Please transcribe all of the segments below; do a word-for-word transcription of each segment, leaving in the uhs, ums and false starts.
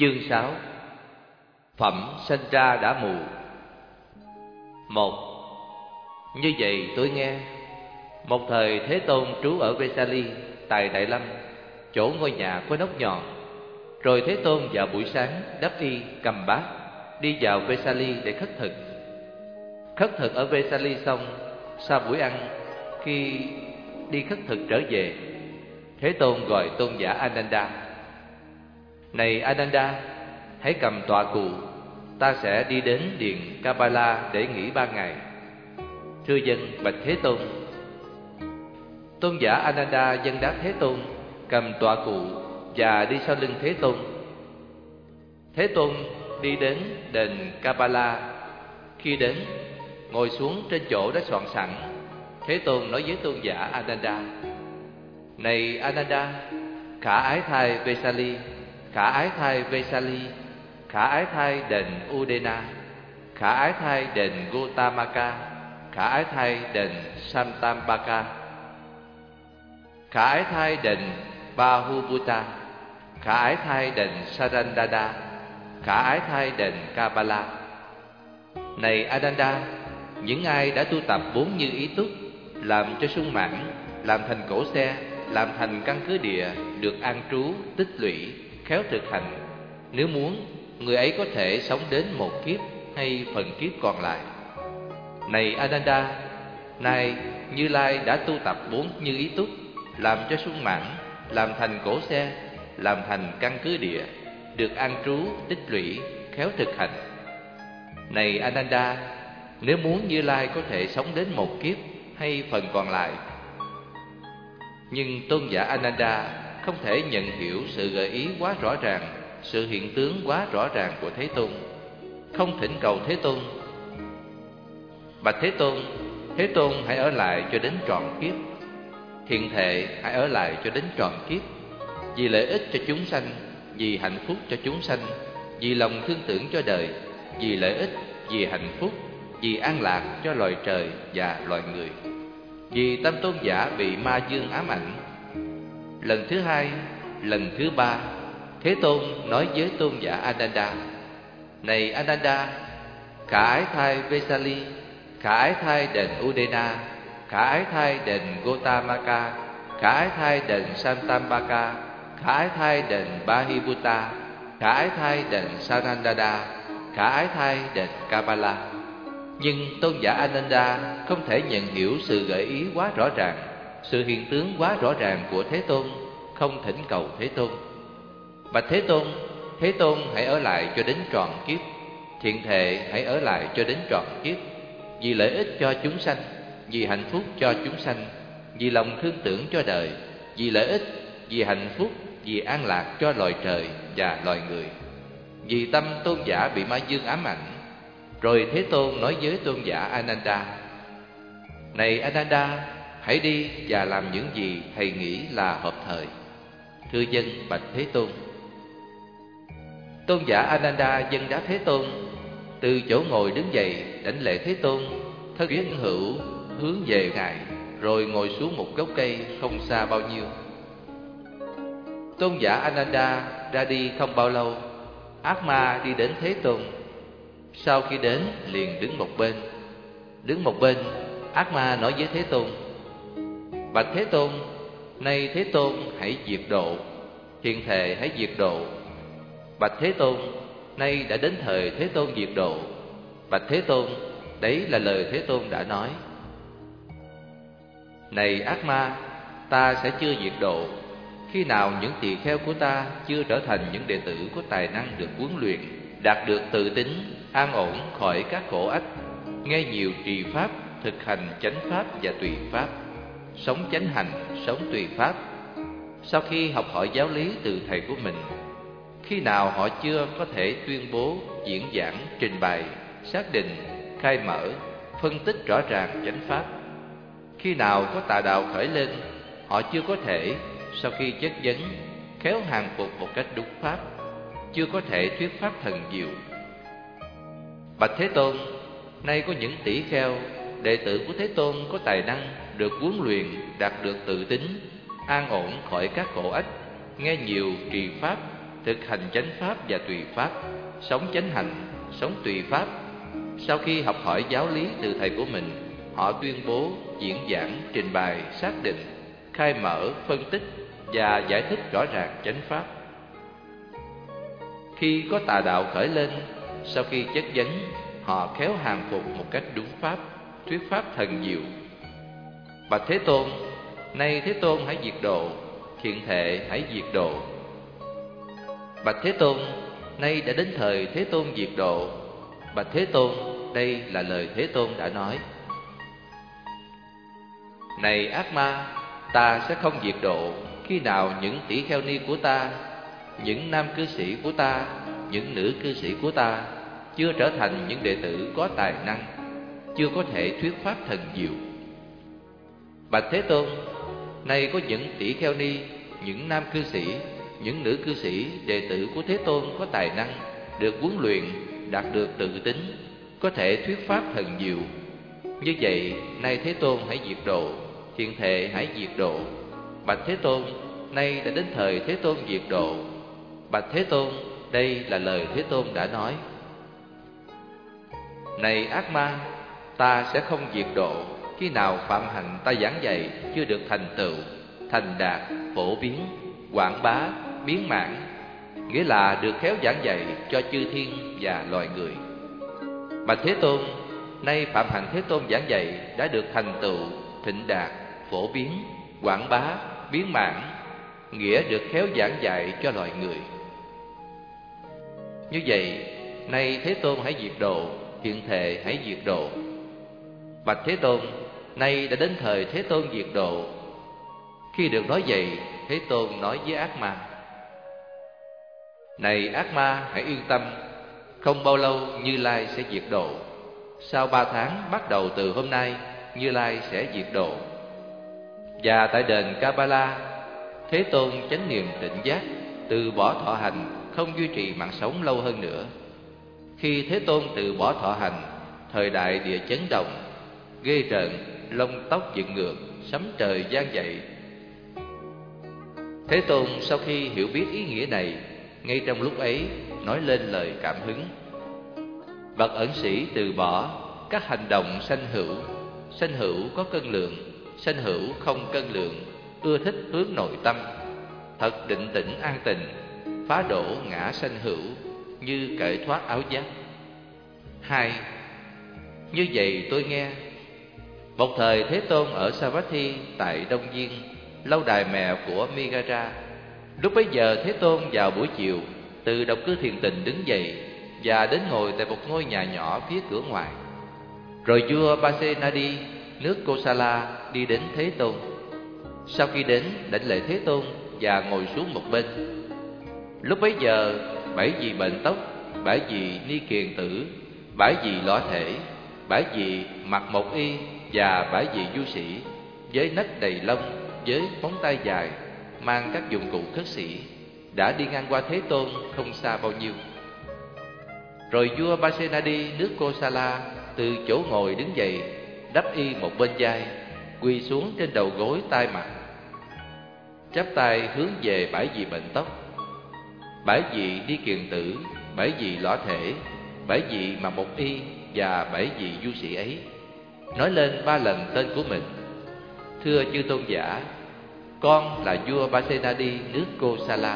Chương sáu. Phẩm sanh ra đã mù. Một. Như vậy tôi nghe, một thời Thế Tôn trú ở Vesali tại Đại Lâm, chỗ ngôi nhà có nóc nhọn. Rồi Thế Tôn vào buổi sáng đắp y cầm bát đi vào Vesali để khất thực. Khất thực ở Vesali xong, sau buổi ăn, khi đi khất thực trở về, Thế Tôn gọi tôn giả Ananda: Này Ananda, hãy cầm tọa cụ, ta sẽ đi đến điện Kapala để nghỉ ba ngày. Thưa dân, bạch Thế Tôn. Tôn giả Ananda dâng đáp Thế Tôn, cầm tọa cụ và đi sau lưng Thế Tôn. Thế Tôn đi đến đền Kapala. Khi đến, ngồi xuống trên chỗ đã soạn sẵn. Thế Tôn nói với tôn giả Ananda: Này Ananda, khả ái thai Vesali, khả ái thai Vesali, khả ái thai đền Udena, khả ái thai đền Gotamaka, khả ái thai đền Samtambaka, khả ái thai đền Bahubhuta, khả ái thai đền Sarandada, khả ái thai đền Kapala. Này Ananda, những ai đã tu tập bốn như ý túc, làm cho sung mãn, làm thành cỗ xe, làm thành căn cứ địa, được an trú, tích lũy, khéo thực hành, nếu muốn, người ấy có thể sống đến một kiếp hay phần kiếp còn lại. Này Ananda, nay Như Lai đã tu tập bốn như ý túc, làm cho sung mãn, làm thành cỗ xe, làm thành căn cứ địa, được an trú, tích lũy, khéo thực hành. Này Ananda, nếu muốn Như Lai có thể sống đến một kiếp hay phần còn lại. Nhưng tôn giả Ananda không thể nhận hiểu sự gợi ý quá rõ ràng, sự hiện tướng quá rõ ràng của Thế Tôn, không thỉnh cầu Thế Tôn: Bạch Thế Tôn, Thế Tôn hãy ở lại cho đến trọn kiếp. Thiện thệ hãy ở lại cho đến trọn kiếp, vì lợi ích cho chúng sanh, vì hạnh phúc cho chúng sanh, vì lòng thương tưởng cho đời, vì lợi ích, vì hạnh phúc, vì an lạc cho loài trời và loài người. Vì tâm tôn giả bị ma dương ám ảnh. Lần thứ hai, lần thứ ba, Thế Tôn nói với tôn giả Ananda: Này Ananda, khả ái thai Vesali, khả ái thai đền Udena, khả ái thai đền Gotamaka, khả ái thai đền Samtambaka, khả ái thai đền Bahibhuta, khả ái thai đền Sarandada, khả ái thai đền Kapala. Nhưng tôn giả Ananda không thể nhận hiểu sự gợi ý quá rõ ràng, sự hiện tướng quá rõ ràng của Thế Tôn, không thỉnh cầu Thế Tôn: Bạch Thế Tôn, Thế Tôn hãy ở lại cho đến trọn kiếp. Thiện thệ hãy ở lại cho đến trọn kiếp, vì lợi ích cho chúng sanh, vì hạnh phúc cho chúng sanh, vì lòng thương tưởng cho đời, vì lợi ích, vì hạnh phúc, vì an lạc cho loài trời và loài người. Vì tâm tôn giả bị ma dương ám ảnh. Rồi Thế Tôn nói với tôn giả Ananda: Này Ananda, hãy đi và làm những gì thầy nghĩ là hợp thời. Thưa dân, bạch Thế Tôn. Tôn giả Ananda dâng đáp Thế Tôn, từ chỗ ngồi đứng dậy đảnh lễ Thế Tôn, thân viết hữu hướng về ngài, rồi ngồi xuống một gốc cây không xa bao nhiêu. Tôn giả Ananda ra đi không bao lâu, ác ma đi đến Thế Tôn. Sau khi đến liền đứng một bên. Đứng một bên, ác ma nói với Thế Tôn: Bạch Thế Tôn, nay Thế Tôn hãy diệt độ. Thiện thệ hãy diệt độ. Bạch Thế Tôn, nay đã đến thời Thế Tôn diệt độ. Bạch Thế Tôn, đấy là lời Thế Tôn đã nói. Này ác ma, ta sẽ chưa diệt độ, khi nào những tỳ kheo của ta chưa trở thành những đệ tử có tài năng được huấn luyện, đạt được tự tính, an ổn khỏi các khổ ách, nghe nhiều trì pháp, thực hành chánh pháp và tùy pháp, sống chánh hành, sống tùy pháp. Sau khi học hỏi giáo lý từ thầy của mình, khi nào họ chưa có thể tuyên bố, diễn giảng, trình bày, xác định, khai mở, phân tích rõ ràng chánh pháp, khi nào có tà đạo khởi lên, họ chưa có thể, sau khi chất vấn, khéo hàng phục một cách đúng pháp, chưa có thể thuyết pháp thần diệu. Bạch Thế Tôn, nay có những tỷ kheo, đệ tử của Thế Tôn có tài năng, được huấn luyện, đạt được tự tính, an ổn khỏi các khổ ách, nghe nhiều trì pháp, thực hành chánh pháp và tùy pháp, sống chánh hạnh, sống tùy pháp. Sau khi học hỏi giáo lý từ thầy của mình, họ tuyên bố, diễn giảng, trình bày, xác định, khai mở, phân tích và giải thích rõ ràng chánh pháp. Khi có tà đạo khởi lên, sau khi chất vấn, họ khéo hàng phục một cách đúng pháp, thuyết pháp thần diệu. Bạch Thế Tôn, nay Thế Tôn hãy diệt độ, thiện thệ hãy diệt độ. Bạch Thế Tôn, nay đã đến thời Thế Tôn diệt độ. Bạch Thế Tôn, đây là lời Thế Tôn đã nói. Này ác ma, ta sẽ không diệt độ khi nào những tỷ kheo ni của ta, những nam cư sĩ của ta, những nữ cư sĩ của ta chưa trở thành những đệ tử có tài năng, chưa có thể thuyết pháp thần diệu. Bạch Thế Tôn, nay có những tỷ kheo ni, những nam cư sĩ, những nữ cư sĩ, đệ tử của Thế Tôn có tài năng, được huấn luyện, đạt được tự tính, có thể thuyết pháp thần diệu. Như vậy, nay Thế Tôn hãy diệt độ, thiện thệ hãy diệt độ. Bạch Thế Tôn, nay đã đến thời Thế Tôn diệt độ. Bạch Thế Tôn, đây là lời Thế Tôn đã nói. Này ác ma, ta sẽ không diệt độ khi nào phạm hạnh ta giảng dạy chưa được thành tựu, thành đạt, phổ biến, quảng bá, biến mãn, nghĩa là được khéo giảng dạy cho chư thiên và loài người. Bạch Thế Tôn, nay phạm hạnh Thế Tôn giảng dạy đã được thành tựu, thịnh đạt, phổ biến, quảng bá, biến mãn, nghĩa được khéo giảng dạy cho loài người. Như vậy, nay Thế Tôn hãy diệt độ, thiện thệ hãy diệt độ. Bạch Thế Tôn, nay đã đến thời Thế Tôn diệt độ. Khi được nói vậy, Thế Tôn nói với ác ma: Này ác ma, hãy yên tâm, không bao lâu Như Lai sẽ diệt độ. Sau ba tháng bắt đầu từ hôm nay, Như Lai sẽ diệt độ. Và tại đền Kabbalah, Thế Tôn chánh niệm tỉnh giác, từ bỏ thọ hành, không duy trì mạng sống lâu hơn nữa. Khi Thế Tôn từ bỏ thọ hành, thời đại địa chấn động, ghê rợn, lông tóc dựng ngược, sấm trời vang dậy. Thế Tôn sau khi hiểu biết ý nghĩa này, ngay trong lúc ấy nói lên lời cảm hứng: Bậc ẩn sĩ từ bỏ các hành động sanh hữu, sanh hữu có cân lượng, sanh hữu không cân lượng, ưa thích hướng nội tâm, thật định tĩnh an tình, phá đổ ngã sanh hữu, như cởi thoát áo giáp. Hai. Như vậy tôi nghe, một thời Thế Tôn ở Savatthi tại Đông Viên, lâu đài mẹ của Megara. Lúc bấy giờ Thế Tôn vào buổi chiều từ động cư thiền tịnh đứng dậy và đến ngồi tại một ngôi nhà nhỏ phía cửa ngoài. Rồi vua Pasenadi nước Kosala đi đến Thế Tôn. Sau khi đến, đảnh lễ Thế Tôn và ngồi xuống một bên. Lúc bấy giờ, bảy vị bệnh tóc, bảy vị ni kiền tử, bảy vị lõa thể, bảy vị mặc một y và bảy vị du sĩ với nách đầy lông, với móng tay dài, mang các dụng cụ khất sĩ, đã đi ngang qua Thế Tôn không xa bao nhiêu. Rồi vua Pasenadi nước Kosala từ chỗ ngồi đứng dậy, đắp y một bên vai, quỳ xuống trên đầu gối tai mặt, chắp tay hướng về bảy vị bệnh tóc, bảy vị đi kiền tử, bảy vị lõa thể, bảy vị mặc một y và bảy vị du sĩ ấy, nói lên ba lần tên của mình: Thưa chư tôn giả, con là vua Pasenadi nước Kosala.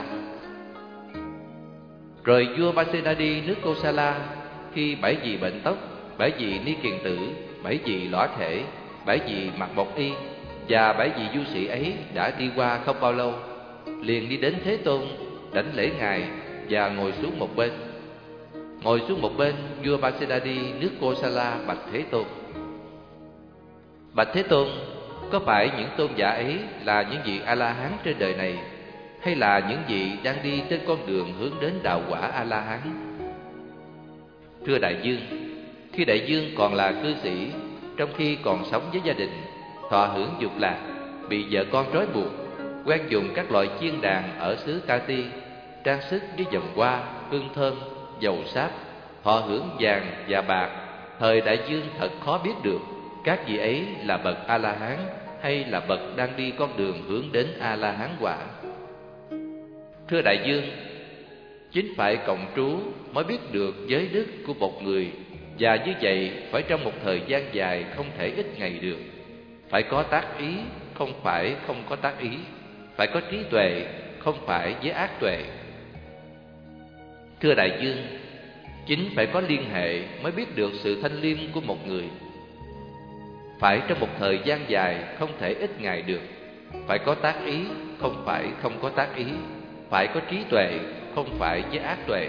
Rồi vua Pasenadi nước Kosala, khi bảy vị bệnh tóc, bảy vị ni kiền tử, bảy vị lõa thể, bảy vị mặc một y và bảy vị du sĩ ấy đã đi qua không bao lâu, liền đi đến Thế Tôn, đảnh lễ ngài và ngồi xuống một bên. Ngồi xuống một bên, vua Pasenadi nước Kosala bạch Thế Tôn: Bạch Thế Tôn, có phải những tôn giả ấy là những vị A-la-hán trên đời này, hay là những vị đang đi trên con đường hướng đến đạo quả A-la-hán? Thưa đại vương, khi đại vương còn là cư sĩ, trong khi còn sống với gia đình, thọ hưởng dục lạc, bị vợ con trói buộc, quen dùng các loại chiên đàn ở xứ Ca-ti, trang sức với vòng hoa, hương thơm, dầu sáp, thọ hưởng vàng và bạc, thời đại vương thật khó biết được các vị ấy là bậc A-la-hán hay là bậc đang đi con đường hướng đến A-la-hán quả. Thưa đại vương, chính phải cộng trú mới biết được giới đức của một người, và như vậy phải trong một thời gian dài, không thể ít ngày được. Phải có tác ý, không phải không có tác ý. Phải có trí tuệ, không phải với ác tuệ. Thưa đại dương, chính phải có liên hệ mới biết được sự thanh liêm của một người. Phải trong một thời gian dài, không thể ít ngày được. Phải có tác ý, không phải không có tác ý. Phải có trí tuệ, không phải với ác tuệ.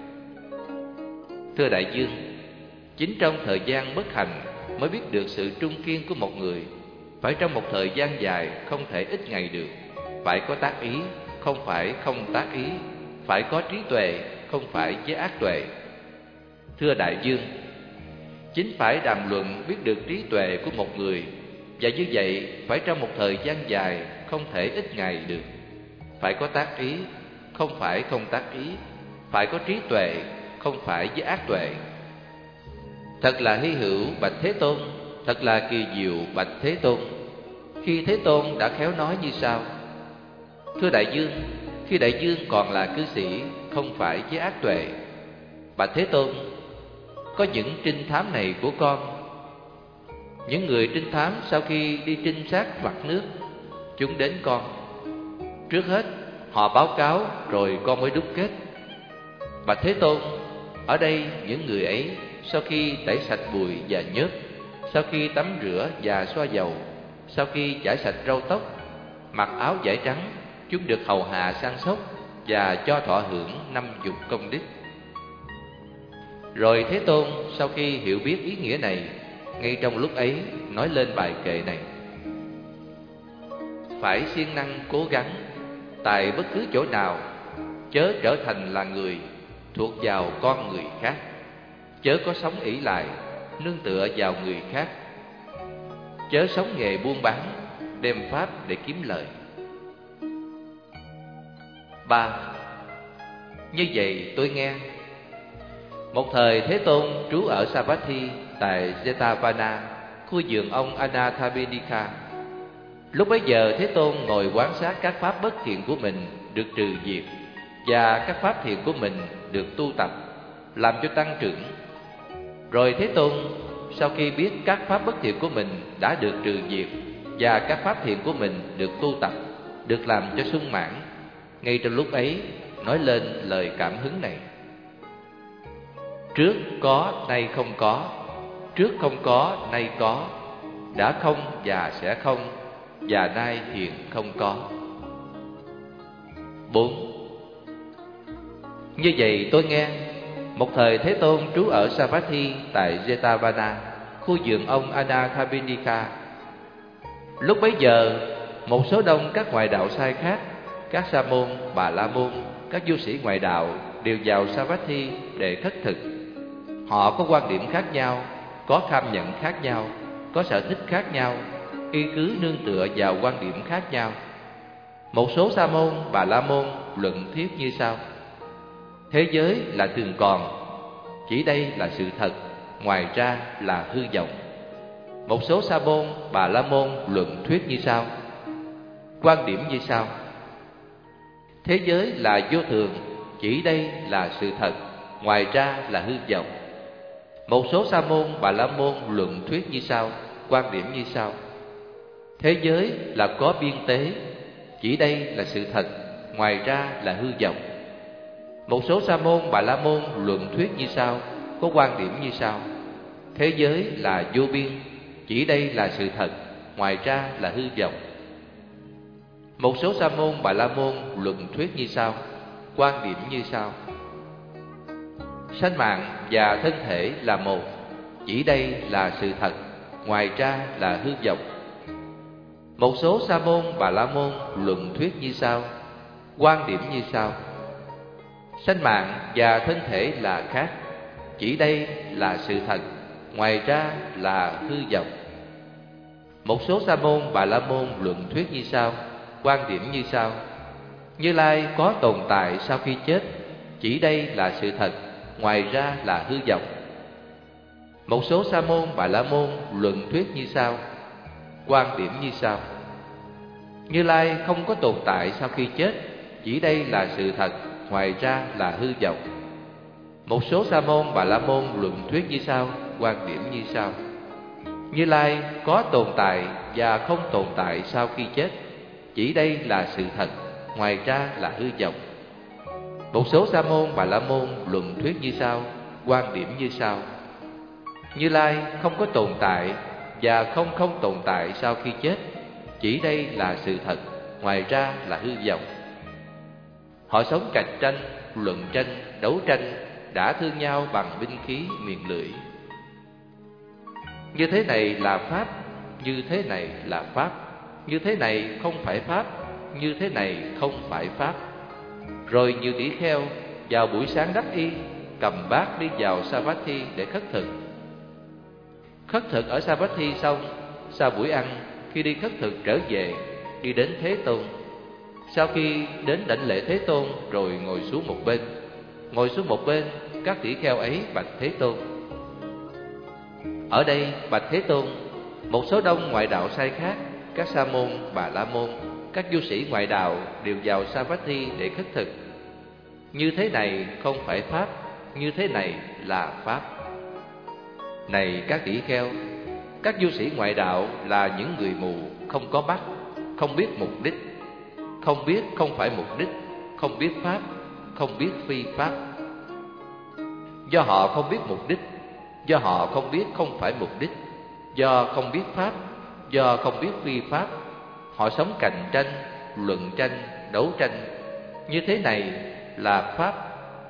Thưa đại dương, chính trong thời gian bất hành mới biết được sự trung kiên của một người. Phải trong một thời gian dài, không thể ít ngày được. Phải có tác ý, không phải không tác ý. Phải có trí tuệ, không phải với ác tuệ. Thưa đại dương, chính phải đàm luận biết được trí tuệ của một người, và như vậy phải trong một thời gian dài, không thể ít ngày được. Phải có tác ý, không phải không tác ý. Phải có trí tuệ, không phải với ác tuệ. Thật là hy hữu bạch Thế Tôn, thật là kỳ diệu bạch Thế Tôn, khi Thế Tôn đã khéo nói như sau: thưa đại dương, khi đại dương còn là cư sĩ, không phải với ác tuệ. Bạch Thế Tôn, có những trinh thám này của con. Những người trinh thám sau khi đi trinh sát mặt nước, chúng đến con. Trước hết họ báo cáo, rồi con mới đúc kết. Bạch Thế Tôn, ở đây những người ấy sau khi tẩy sạch bụi và nhớp, sau khi tắm rửa và xoa dầu, sau khi chải sạch râu tóc, mặc áo vải trắng, chúng được hầu hạ săn sóc và cho thọ hưởng năm dục công đức. Rồi Thế Tôn sau khi hiểu biết ý nghĩa này, ngay trong lúc ấy nói lên bài kệ này: phải siêng năng cố gắng, tại bất cứ chỗ nào, chớ trở thành là người thuộc vào con người khác. Chớ có sống ỷ lại, nương tựa vào người khác. Chớ sống nghề buôn bán, đem pháp để kiếm lợi. Ba. Như vậy tôi nghe. Một thời Thế Tôn trú ở Savatthi tại Jetavana, khu vườn ông Anathapindika. Lúc bấy giờ Thế Tôn ngồi quan sát các pháp bất thiện của mình được trừ diệt, và các pháp thiện của mình được tu tập, làm cho tăng trưởng. Rồi Thế Tôn sau khi biết các pháp bất thiện của mình đã được trừ diệt, và các pháp thiện của mình được tu tập, được làm cho sung mãn, ngay trong lúc ấy nói lên lời cảm hứng này: trước có nay không có, trước không có nay có, đã không và sẽ không, và nay hiện không có. Bốn. Như vậy tôi nghe. Một thời Thế Tôn trú ở Savatthi tại Jetavana, khu vườn ông Anathapindika. Lúc bấy giờ, một số đông các ngoại đạo sai khác, các sa môn, bà la môn, các du sĩ ngoại đạo đều vào Savatthi để khất thực. Họ có quan điểm khác nhau, có kham nhận khác nhau, có sở thích khác nhau, y cứ nương tựa vào quan điểm khác nhau. Một số sa môn, bà la môn luận thuyết như sau: thế giới là thường còn, chỉ đây là sự thật, ngoài ra là hư vọng. Một số sa môn, bà la môn luận thuyết như sau: quan điểm như sau: thế giới là vô thường, chỉ đây là sự thật, ngoài ra là hư vọng. Một số sa môn, bà la môn luận thuyết như sau: quan điểm như sau: thế giới là có biên tế, chỉ đây là sự thật, ngoài ra là hư vọng. Một số sa môn, bà la môn luận thuyết như sau, có quan điểm như sau: thế giới là vô biên, chỉ đây là sự thật, ngoài ra là hư vọng. Một số sa môn, bà la môn luận thuyết như sau, quan điểm như sau: sanh mạng và thân thể là một, chỉ đây là sự thật, ngoài ra là hư vọng. Một số sa môn, bà la môn luận thuyết như sau, quan điểm như sau: sanh mạng và thân thể là khác, chỉ đây là sự thật, ngoài ra là hư vọng. Một số sa môn, bà la môn luận thuyết như sau, quan điểm như sau: Như Lai có tồn tại sau khi chết, chỉ đây là sự thật, ngoài ra là hư vọng. Một số sa môn, bà la môn luận thuyết như sau, quan điểm như sau: Như Lai không có tồn tại sau khi chết, chỉ đây là sự thật, ngoài ra là hư vọng. Một số sa môn Bà La Môn luận thuyết như sau, quan điểm như sau: Như Lai có tồn tại và không tồn tại sau khi chết, chỉ đây là sự thật, ngoài ra là hư vọng. Một số sa môn Bà La Môn luận thuyết như sau, quan điểm như sau: Như Lai không có tồn tại và không không tồn tại sau khi chết, chỉ đây là sự thật, ngoài ra là hư vọng. Họ sống cạnh tranh, luận tranh, đấu tranh, đã thương nhau bằng binh khí miệng lưỡi. Như thế này là pháp, như thế này là pháp, như thế này không phải pháp, như thế này không phải pháp. Rồi nhiều tỷ kheo vào buổi sáng đắc y, cầm bát đi vào Savatthi để khất thực. Khất thực ở Savatthi xong, sau buổi ăn, khi đi khất thực trở về, đi đến Thế Tôn. Sau khi đến đảnh lễ Thế Tôn rồi ngồi xuống một bên. Ngồi xuống một bên, các tỷ kheo ấy bạch Thế Tôn: Ở đây bạch Thế Tôn, một số đông ngoại đạo sai khác, các sa môn, Bà La Môn, các du sĩ ngoại đạo đều vào Savatthi để khất thực. Như thế này không phải pháp, như thế này là pháp. Này các tỷ kheo, các du sĩ ngoại đạo là những người mù, không có mắt, không biết mục đích, không biết không phải mục đích, không biết pháp, không biết phi pháp. Do họ không biết mục đích, do họ không biết không phải mục đích, do không biết pháp, do không biết phi pháp, họ sống cạnh tranh, luận tranh, đấu tranh. Như thế này là pháp.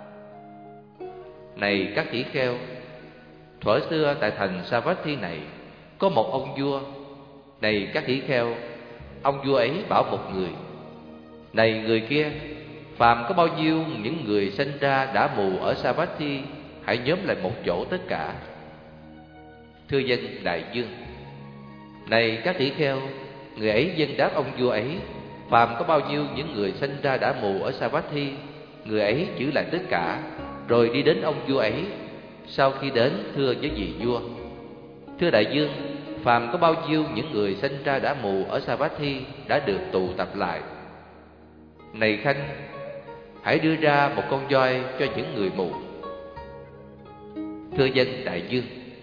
Này các tỷ kheo, thuở xưa tại thành Savatthi này có một ông vua. Này các tỷ kheo, ông vua ấy bảo một người: Này người kia, phàm có bao nhiêu những người sinh ra đã mù ở Savatthi, hãy nhóm lại một chỗ tất cả. Thưa dân đại dương. Này các tỷ kheo, người ấy dân đáp ông vua ấy: Phàm có bao nhiêu những người sinh ra đã mù ở Savatthi, người ấy giữ lại tất cả, rồi đi đến ông vua ấy. Sau khi đến thưa với vị vua: Thưa đại dương, phàm có bao nhiêu những người sinh ra đã mù ở Savatthi đã được tụ tập lại. Này khanh, hãy đưa ra một con voi cho những người mù. Thưa dân đại dương.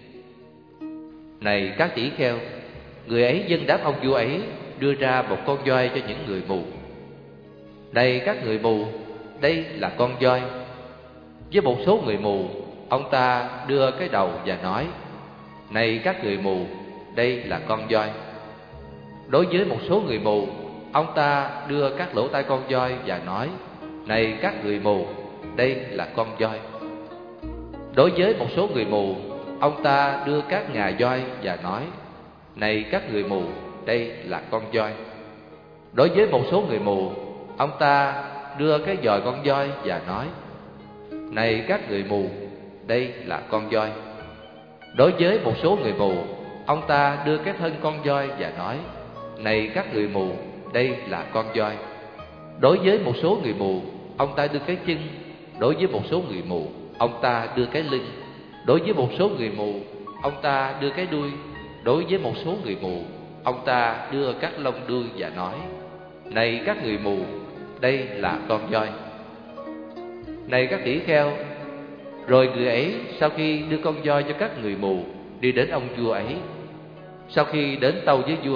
Này các tỷ kheo, người ấy dân đáp ông vua ấy đưa ra một con voi cho những người mù. Này các người mù, đây là con voi. Với một số người mù, ông ta đưa cái đầu và nói: Này các người mù, đây là con voi. Đối với một số người mù, ông ta đưa các lỗ tai con voi và nói: Này các người mù, đây là con voi. Đối với một số người mù, ông ta đưa các ngà voi và nói: Này các người mù, đây là con voi. Đối với một số người mù, ông ta đưa cái giòi con voi và nói: Này các người mù, đây là con voi. Đối với một số người mù, ông ta đưa cái thân con voi và nói: Này các người mù, đây là con voi. Đối với một số người mù, ông ta đưa cái chân. Đối với một số người mù, ông ta đưa cái lưng. Đối với một số người mù, ông ta đưa cái đuôi. Đối với một số người mù, ông ta đưa các lông đuôi và nói: Này các người mù, đây là con voi. Này các tỷ kheo, rồi người ấy sau khi đưa con voi cho các người mù, đi đến ông vua ấy. Sau khi đến tâu với vua: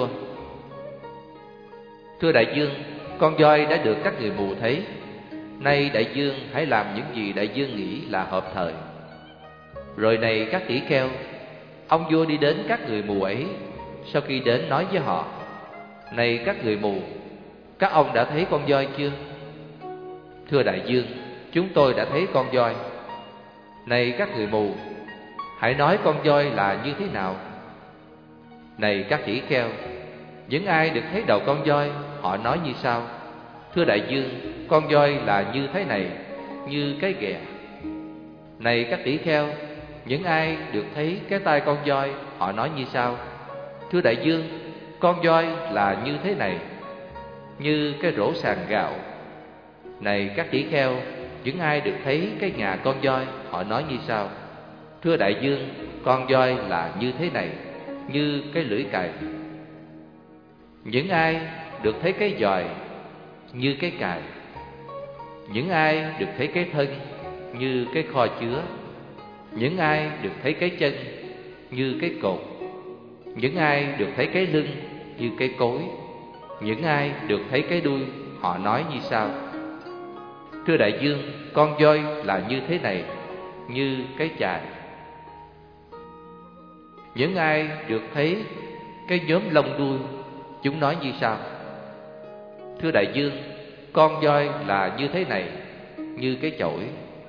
Thưa đại dương, con voi đã được các người mù thấy. Nay đại dương hãy làm những gì đại dương nghĩ là hợp thời. Rồi này các tỷ kheo, ông vua đi đến các người mù ấy. Sau khi đến nói với họ: Này các người mù, các ông đã thấy con voi chưa? Thưa đại dương, chúng tôi đã thấy con voi. Này các người mù, hãy nói con voi là như thế nào? Này các tỷ kheo, những ai được thấy đầu con voi, họ nói như sau: Thưa đại dương, con voi là như thế này, như cái ghè. Này các tỷ kheo, những ai được thấy cái tai con voi, họ nói như sau: Thưa đại dương, con voi là như thế này, như cái rổ sàn gạo. Này các tỷ kheo, những ai được thấy cái ngà con voi, họ nói như sau: Thưa đại dương, con voi là như thế này, như cái lưỡi cày. Những ai được thấy cái giòi, như cái cài. những ai được thấy cái thân như cái kho chứa, những ai được thấy cái chân như cái cột, những ai được thấy cái lưng như cái cối, những ai được thấy cái đuôi, họ nói như sau: Thưa đại vương, con voi là như thế này, như cái chài. Những ai được thấy cái nhóm lông đuôi, chúng nói như sau: Thưa đại vương, con voi là như thế này, như cái chổi.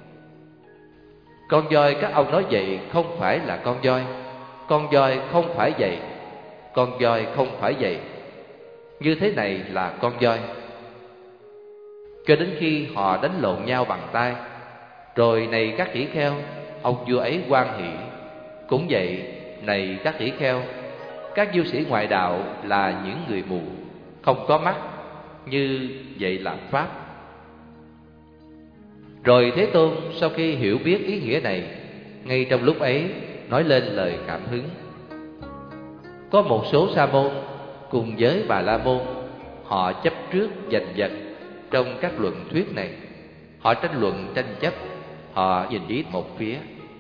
Con voi các ông nói vậy không phải là con voi, con voi không phải vậy, con voi không phải vậy, như thế này là con voi. Cho đến khi họ đánh lộn nhau bằng tay, rồi này các tỷ kheo, ông vua ấy hoan hỷ. Cũng vậy, này các tỷ kheo, các du sĩ ngoại đạo là những người mù, không có mắt, như vậy là pháp. Rồi Thế Tôn sau khi hiểu biết ý nghĩa này, ngay trong lúc ấy nói lên lời cảm hứng. Có một số sa môn cùng với Bà La Môn, họ chấp trước giành giật trong các luận thuyết này. Họ tranh luận tranh chấp, họ nhìn ý một phía.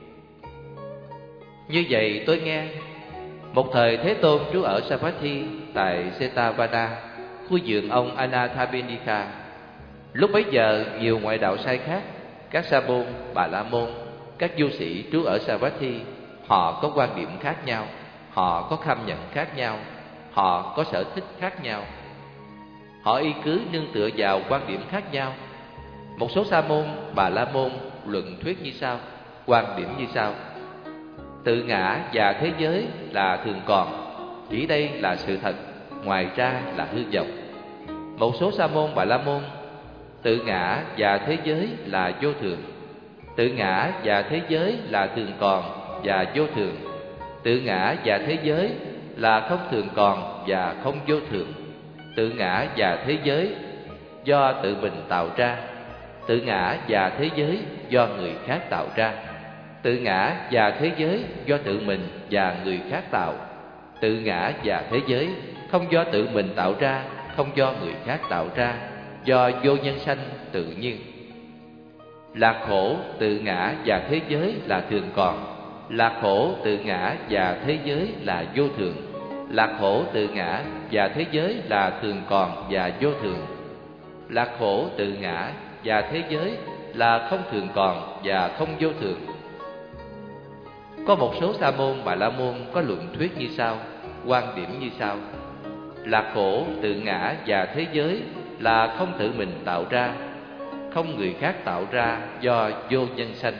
Như vậy tôi nghe, một thời Thế Tôn trú ở Savatthi tại Setavana, khu vườn ông Anathapindika. Lúc bấy giờ nhiều ngoại đạo sai khác, các sa môn, Bà La Môn, các du sĩ trú ở Savatthi, họ có quan điểm khác nhau, họ có khâm nhận khác nhau, họ có sở thích khác nhau. Họ y cứ nương tựa vào quan điểm khác nhau. Một số sa môn, Bà La Môn luận thuyết như sau, quan điểm như sau: Tự ngã và thế giới là thường còn, chỉ đây là sự thật, ngoài ra là hư vọng. Một số sa môn, Bà La Môn: Tự ngã và thế giới là vô thường, tự ngã và thế giới là thường còn và vô thường, tự ngã và thế giới là không thường còn và không vô thường, tự ngã và thế giới do tự mình tạo ra, tự ngã và thế giới do người khác tạo ra, tự ngã và thế giới do tự mình và người khác tạo, tự ngã và thế giới không do tự mình tạo ra, không do người khác tạo ra, do vô nhân sanh tự nhiên. Lạc khổ, tự ngã và thế giới là thường còn, lạc khổ, tự ngã và thế giới là vô thường, lạc khổ, tự ngã và thế giới là thường còn và vô thường, lạc khổ, tự ngã và thế giới là không thường còn và không vô thường. Có một số sa môn, Bà La Môn có luận thuyết như sau, quan điểm như sau: Lạc khổ, tự ngã và thế giới là không tự mình tạo ra, không người khác tạo ra, do vô nhân sanh.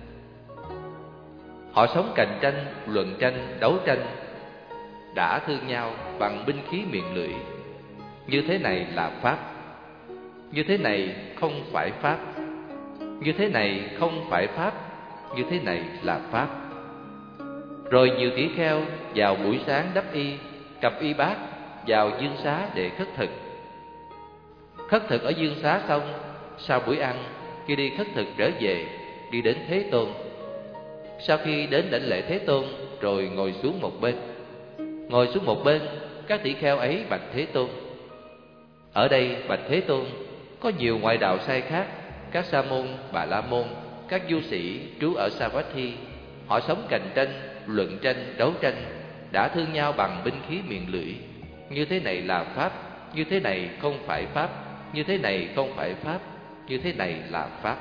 Họ sống cạnh tranh, luận tranh, đấu tranh, đã thương nhau bằng binh khí miệng lưỡi. Như thế này là pháp, như thế này không phải pháp, như thế này không phải pháp, như thế này là pháp. Rồi nhiều tỷ kheo vào buổi sáng đắp y, cầm y bát vào dương xá để khất thực. Khất thực ở dương xá xong, sau buổi ăn, khi đi khất thực trở về, đi đến Thế Tôn. Sau khi đến đảnh lễ Thế Tôn, rồi ngồi xuống một bên. Ngồi xuống một bên, các tỷ kheo ấy bạch Thế Tôn: Ở đây bạch Thế Tôn, có nhiều ngoại đạo sai khác, các sa môn, Bà La Môn, các du sĩ trú ở Savatthi, họ sống cạnh tranh, luận tranh, đấu tranh, đã thương nhau bằng binh khí miệng lưỡi. Như thế này là pháp, như thế này không phải pháp, như thế này không phải pháp, như thế này là pháp.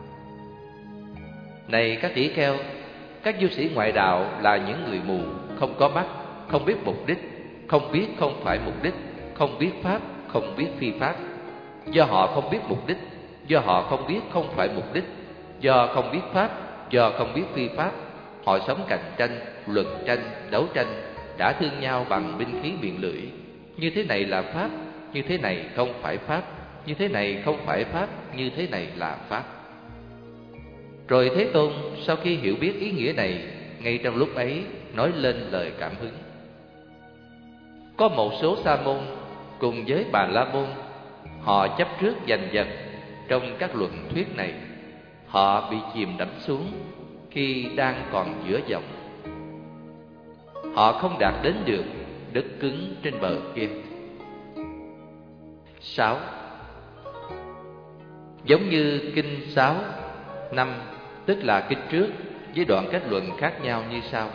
Này các tỷ kheo, các du sĩ ngoại đạo là những người mù, không có mắt, không biết mục đích, không biết không phải mục đích, không biết pháp, không biết phi pháp. Do họ không biết mục đích, do họ không biết không phải mục đích, do không biết pháp, do không biết phi pháp, họ sống cạnh tranh, luận tranh, đấu tranh, đã thương nhau bằng binh khí miệng lưỡi. Như thế này là pháp, như thế này không phải pháp, như thế này không phải pháp, như thế này là pháp. Rồi Thế Tôn sau khi hiểu biết ý nghĩa này, ngay trong lúc ấy nói lên lời cảm hứng. Có một số sa môn cùng với Bà La Môn, họ chấp trước giành giật trong các luận thuyết này. Họ bị chìm đắm xuống khi đang còn giữa dòng. Họ không đạt đến được đất cứng trên bờ kia. Sáu. giống như kinh sáu năm, tức là kinh trước, với đoạn kết luận khác nhau như sau.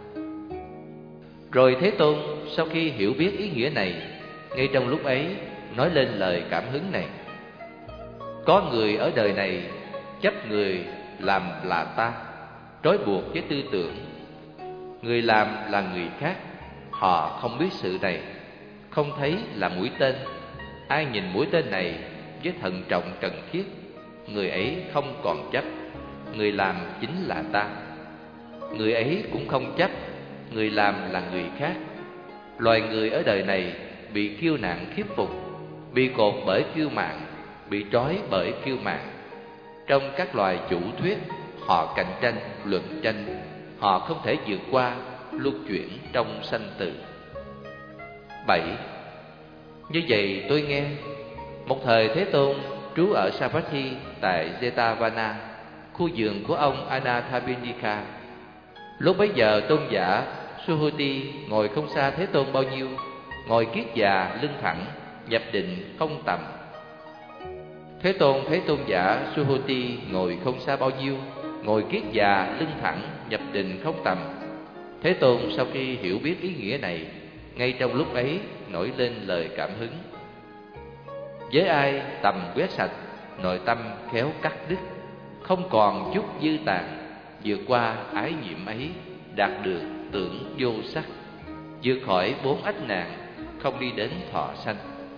Rồi Thế Tôn sau khi hiểu biết ý nghĩa này, ngay trong lúc ấy nói lên lời cảm hứng này: có người ở đời này chấp người làm là ta, trói buộc với tư tưởng. Người làm là người khác, họ không biết sự này, không thấy là mũi tên. Ai nhìn mũi tên này với thận trọng cần thiết, người ấy không còn chấp. Người làm chính là ta. Người ấy cũng không chấp, người làm là người khác. Loài người ở đời này bị kiêu nạn khiếp phục, bị cột bởi kiêu mạn, bị trói bởi kiêu mạn. Trong các loài chủ thuyết, họ cạnh tranh, luận tranh, họ không thể vượt qua, luân chuyển trong sanh tử. Bảy. Như vậy tôi nghe, một thời Thế Tôn trú ở Savatthi tại Jetavana, khu vườn của ông Anathapindika. Lúc bấy giờ tôn giả Suhuti ngồi không xa Thế Tôn bao nhiêu, ngồi kiết già lưng thẳng, nhập định không tầm. Thế Tôn thấy tôn giả Suhuti ngồi không xa bao nhiêu, ngồi kiết già lưng thẳng, nhập định không tầm. Thế Tôn sau khi hiểu biết ý nghĩa này, ngay trong lúc ấy nổi lên lời cảm hứng: với ai tầm quét sạch, nội tâm khéo cắt đứt, không còn chút dư tàn, vượt qua ái nhiễm ấy, đạt được tưởng vô sắc, vượt khỏi bốn ách nạn, không đi đến thọ sanh.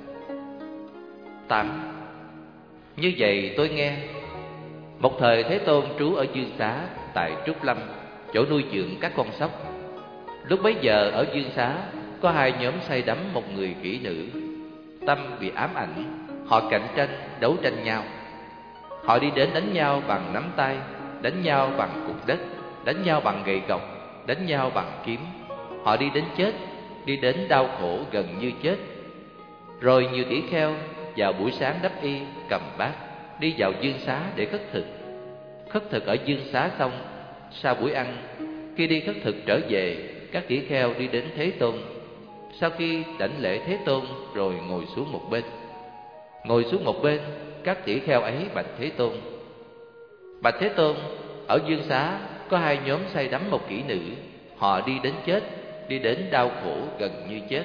Tám. Như vậy tôi nghe, một thời Thế Tôn trú ở Dương Xá tại Trúc Lâm, chỗ nuôi dưỡng các con sóc. Lúc bấy giờ ở Dương Xá có hai nhóm say đắm một người kỹ nữ, tâm bị ám ảnh, họ cạnh tranh, đấu tranh nhau. Họ đi đến đánh nhau bằng nắm tay, đánh nhau bằng cục đất, đánh nhau bằng gậy gộc, đánh nhau bằng kiếm. Họ đi đến chết, đi đến đau khổ gần như chết. Rồi nhiều tỷ kheo vào buổi sáng đắp y, cầm bát, đi vào Dương Xá để khất thực. Khất thực ở Dương Xá xong, sau buổi ăn, khi đi khất thực trở về, các tỷ kheo đi đến Thế Tôn. Sau khi đảnh lễ Thế Tôn rồi ngồi xuống một bên. Ngồi xuống một bên, các tỷ kheo ấy bạch Thế Tôn: bạch Thế Tôn, ở Dương Xá có hai nhóm say đắm một kỹ nữ, họ đi đến chết, đi đến đau khổ gần như chết.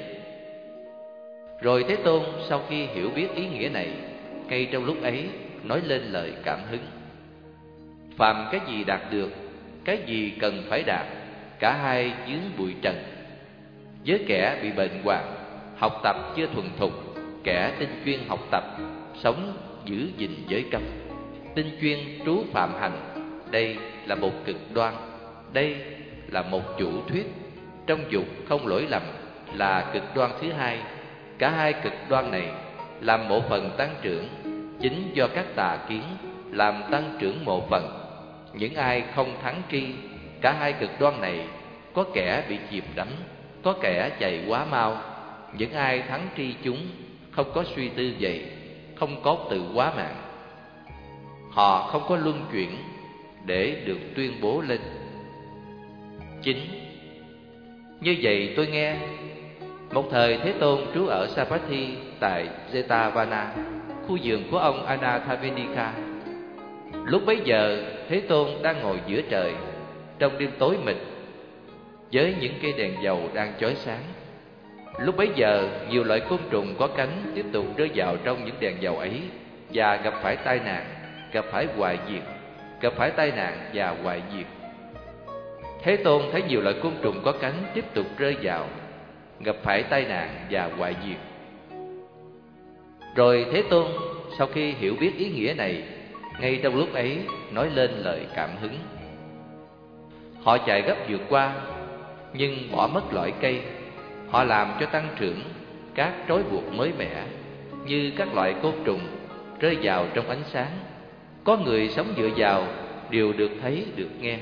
Rồi Thế Tôn sau khi hiểu biết ý nghĩa này, ngay trong lúc ấy nói lên lời cảm hứng: phàm cái gì đạt được, cái gì cần phải đạt, cả hai vướng bụi trần. Với kẻ bị bệnh hoạn, học tập chưa thuần thục, kẻ tinh chuyên học tập, sống giữ gìn giới cấm, tinh chuyên trú phạm hành, đây là một cực đoan, đây là một chủ thuyết. Trong dục không lỗi lầm là cực đoan thứ hai. Cả hai cực đoan này làm một phần tăng trưởng, chính do các tà kiến làm tăng trưởng một phần. Những ai không thắng tri cả hai cực đoan này, có kẻ bị chìm đắm, có kẻ chạy quá mau. Những ai thắng tri chúng, không có suy tư vậy, không có tự quá mạng, họ không có luân chuyển để được tuyên bố lên. Chín. Như vậy tôi nghe, một thời Thế Tôn trú ở Savatthi tại Jetavana, khu vườn của ông Anathapindika. Lúc bấy giờ Thế Tôn đang ngồi giữa trời, trong đêm tối mịt, với những cây đèn dầu đang chói sáng. Lúc bấy giờ nhiều loại côn trùng có cánh tiếp tục rơi vào trong những đèn dầu ấy, và gặp phải tai nạn, gặp phải hoại diệt, gặp phải tai nạn và hoại diệt. Thế Tôn thấy nhiều loại côn trùng có cánh tiếp tục rơi vào, gặp phải tai nạn và hoại diệt. Rồi Thế Tôn sau khi hiểu biết ý nghĩa này, ngay trong lúc ấy nói lên lời cảm hứng: họ chạy gấp vượt qua, nhưng bỏ mất loại cây. Họ làm cho tăng trưởng các trói buộc mới mẻ, như các loại côn trùng rơi vào trong ánh sáng. Có người sống dựa vào đều được thấy được nghe.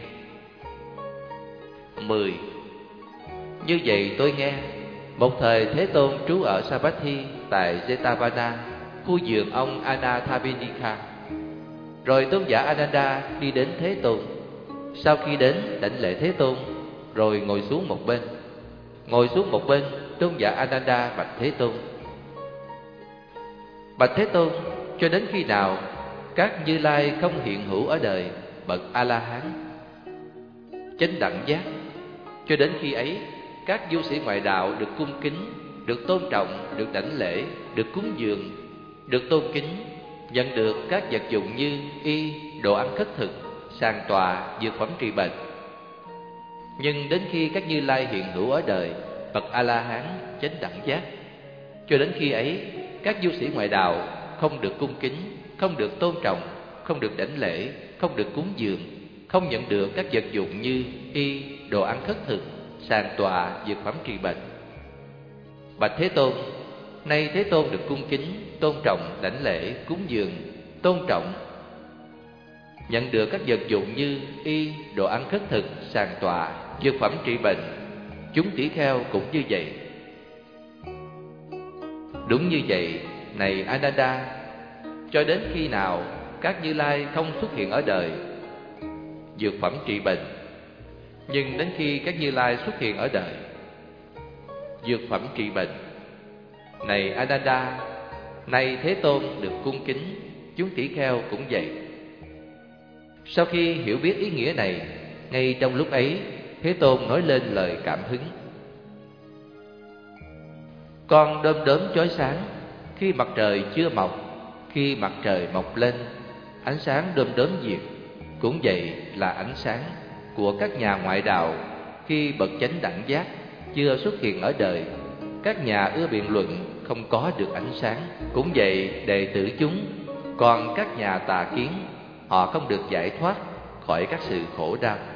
Mười. Như vậy tôi nghe, một thời Thế Tôn trú ở Savatthi tại Jetavana, khu vườn ông Anathapindika. Rồi tôn giả Ananda đi đến Thế Tôn. Sau khi đến đảnh lễ Thế Tôn, rồi ngồi xuống một bên. Ngồi xuống một bên, tôn giả Ananda bạch Thế Tôn: bạch Thế Tôn, cho đến khi nào các Như Lai không hiện hữu ở đời bậc A-la-hán chánh đẳng giác. Cho đến khi ấy, các du sĩ ngoại đạo được cung kính, được tôn trọng, được đảnh lễ, được cúng dường, được tôn kính, nhận được các vật dụng như y, đồ ăn khất thực, sàn tọa, dược phẩm trị bệnh. Nhưng đến khi các Như Lai hiện hữu ở đời bậc A-la-hán chánh đẳng giác, cho đến khi ấy, các du sĩ ngoại đạo không được cung kính, không được tôn trọng, không được đảnh lễ, không được cúng dường, không nhận được các vật dụng như y, đồ ăn khất thực, sàn tọa, dược phẩm trị bệnh. Bạch Thế Tôn, nay Thế Tôn được cung kính, tôn trọng, đảnh lễ, cúng dường, tôn trọng, nhận được các vật dụng như y, đồ ăn khất thực, sàn tọa, dược phẩm trị bệnh. Chúng tỷ kheo cũng như vậy. Đúng như vậy, này Ananda, cho đến khi nào các Như Lai không xuất hiện ở đời dược phẩm trị bệnh, nhưng đến khi các Như Lai xuất hiện ở đời dược phẩm trị bệnh, này Ananda, nay Thế Tôn được cung kính, chúng tỷ kheo cũng vậy. Sau khi hiểu biết ý nghĩa này, ngay trong lúc ấy, Thế Tôn nói lên lời cảm hứng. Con đom đóm chói sáng khi mặt trời chưa mọc, khi mặt trời mọc lên, ánh sáng đom đóm diệt. Cũng vậy là ánh sáng của các nhà ngoại đạo khi bậc chánh đẳng giác chưa xuất hiện ở đời. Các nhà ưa biện luận không có được ánh sáng. Cũng vậy đệ tử chúng, còn các nhà tà kiến, họ không được giải thoát khỏi các sự khổ đau.